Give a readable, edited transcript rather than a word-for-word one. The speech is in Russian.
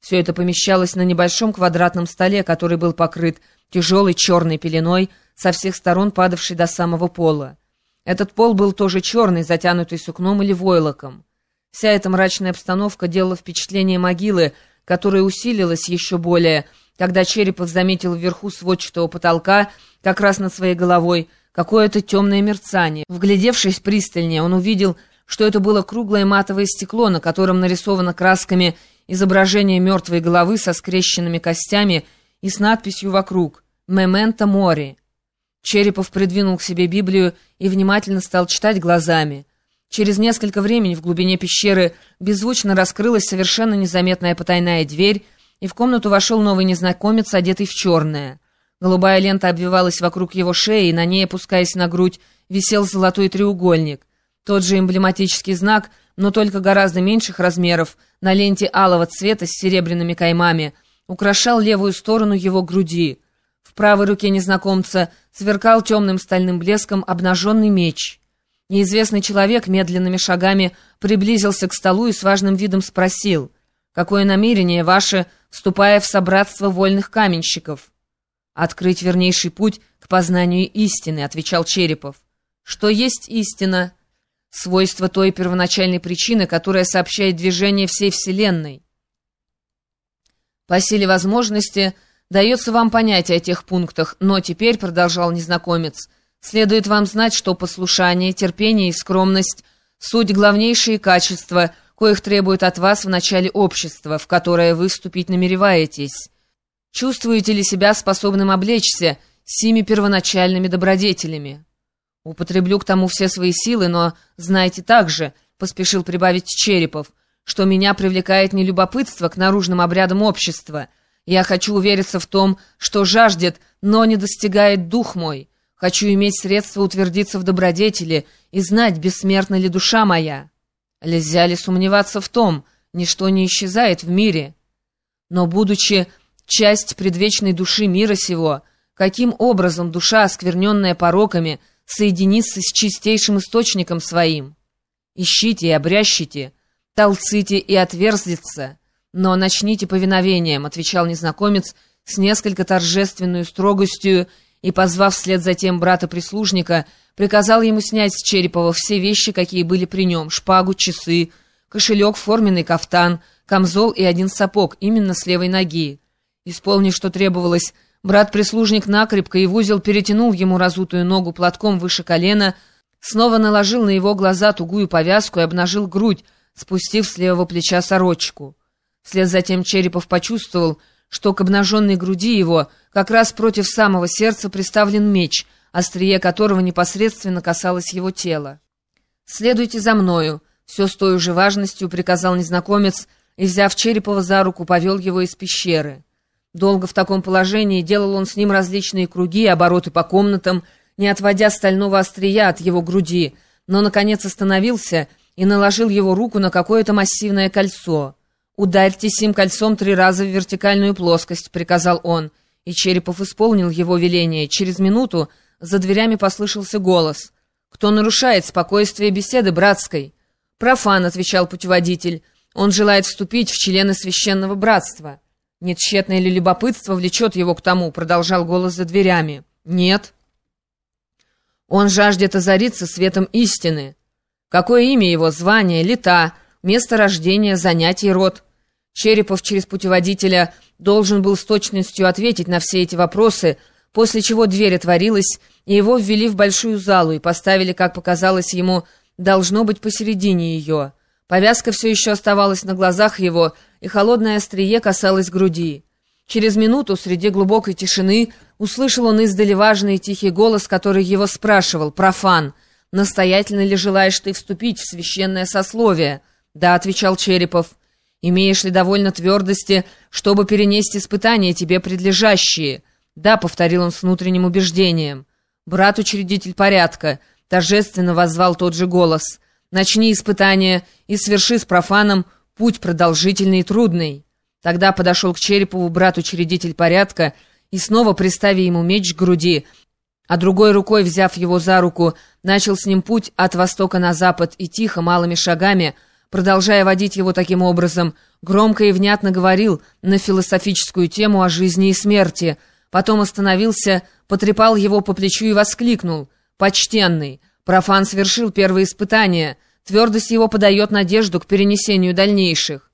Все это помещалось на небольшом квадратном столе, который был покрыт тяжелой черной пеленой, со всех сторон падавшей до самого пола. Этот пол был тоже черный, затянутый сукном или войлоком. Вся эта мрачная обстановка делала впечатление могилы, которая усилилась еще более, когда Черепов заметил вверху сводчатого потолка, как раз над своей головой, какое-то темное мерцание. Вглядевшись пристальнее, он увидел, что это было круглое матовое стекло, на котором нарисовано красками изображение мертвой головы со скрещенными костями и с надписью вокруг «Мементо мори». Черепов придвинул к себе Библию и внимательно стал читать глазами. Через несколько времени в глубине пещеры беззвучно раскрылась совершенно незаметная потайная дверь, и в комнату вошел новый незнакомец, одетый в черное. Голубая лента обвивалась вокруг его шеи, и на ней, опускаясь на грудь, висел золотой треугольник. Тот же эмблематический знак, но только гораздо меньших размеров, на ленте алого цвета с серебряными каймами, украшал левую сторону его груди. В правой руке незнакомца сверкал темным стальным блеском обнаженный меч. Неизвестный человек медленными шагами приблизился к столу и с важным видом спросил: «Какое намерение ваше, вступая в собратство вольных каменщиков?» «Открыть вернейший путь к познанию истины», — отвечал Черепов. «Что есть истина?» «Свойство той первоначальной причины, которая сообщает движение всей Вселенной. По силе возможности дается вам понятие о тех пунктах, но теперь, — продолжал незнакомец, — следует вам знать, что послушание, терпение и скромность — суть главнейшие качества, коих требует от вас в начале общества, в которое вы вступить намереваетесь. Чувствуете ли себя способным облечься сими первоначальными добродетелями?» «Употреблю к тому все свои силы, но знайте также, — поспешил прибавить Черепов, — что меня привлекает не любопытство к наружным обрядам общества. Я хочу увериться в том, что жаждет, но не достигает дух мой. Хочу иметь средства утвердиться в добродетели и знать, бессмертна ли душа моя. Нельзя ли сомневаться в том, ничто не исчезает в мире? Но, будучи часть предвечной души мира сего, каким образом душа, оскверненная пороками, соединится с чистейшим источником своим? Ищите и обрящите, толците и отверзится, но начните повиновением», — отвечал незнакомец с несколько торжественной строгостью, и, позвав вслед за тем брата-прислужника, приказал ему снять с Черепова все вещи, какие были при нем: шпагу, часы, кошелек, форменный кафтан, камзол и один сапог, именно с левой ноги. Исполнив, что требовалось, брат-прислужник накрепко и в узел перетянул ему разутую ногу платком выше колена, снова наложил на его глаза тугую повязку и обнажил грудь, спустив с левого плеча сорочку. Вслед за тем Черепов почувствовал, что к обнаженной груди его как раз против самого сердца приставлен меч, острие которого непосредственно касалось его тела. «Следуйте за мною», — все с той же важностью приказал незнакомец, и, взяв Черепова за руку, повел его из пещеры. Долго в таком положении делал он с ним различные круги и обороты по комнатам, не отводя стального острия от его груди, но, наконец, остановился и наложил его руку на какое-то массивное кольцо. «Ударьте сим кольцом 3 раза в вертикальную плоскость», — приказал он, и Черепов исполнил его веление. Через минуту за дверями послышался голос: «Кто нарушает спокойствие беседы братской?» «Профан», — отвечал путеводитель, — «он желает вступить в члены священного братства». «Не тщетное ли любопытство влечет его к тому?» — продолжал голос за дверями. «Нет. Он жаждет озариться светом истины». «Какое имя его, звание, лета, место рождения, занятий, род?» Черепов через путеводителя должен был с точностью ответить на все эти вопросы, после чего дверь отворилась, и его ввели в большую залу и поставили, как показалось ему, должно быть посередине ее. Повязка все еще оставалась на глазах его, и холодное острие касалось груди. Через минуту, среди глубокой тишины, услышал он издали важный и тихий голос, который его спрашивал: «Профан, настоятельно ли желаешь ты вступить в священное сословие?» «Да», — отвечал Черепов. «Имеешь ли довольно твердости, чтобы перенести испытания тебе предлежащие?» «Да», — повторил он с внутренним убеждением. «Брат-учредитель порядка», — торжественно воззвал тот же голос, — «начни испытания и сверши с профаном путь продолжительный и трудный». Тогда подошел к Черепову брат-учредитель порядка и, снова приставив ему меч к груди, а другой рукой, взяв его за руку, начал с ним путь от востока на запад и тихо, малыми шагами, продолжая водить его таким образом, громко и внятно говорил на философическую тему о жизни и смерти. Потом остановился, потрепал его по плечу и воскликнул: «Почтенный, профан совершил первое испытание, твердость его подает надежду к перенесению дальнейших».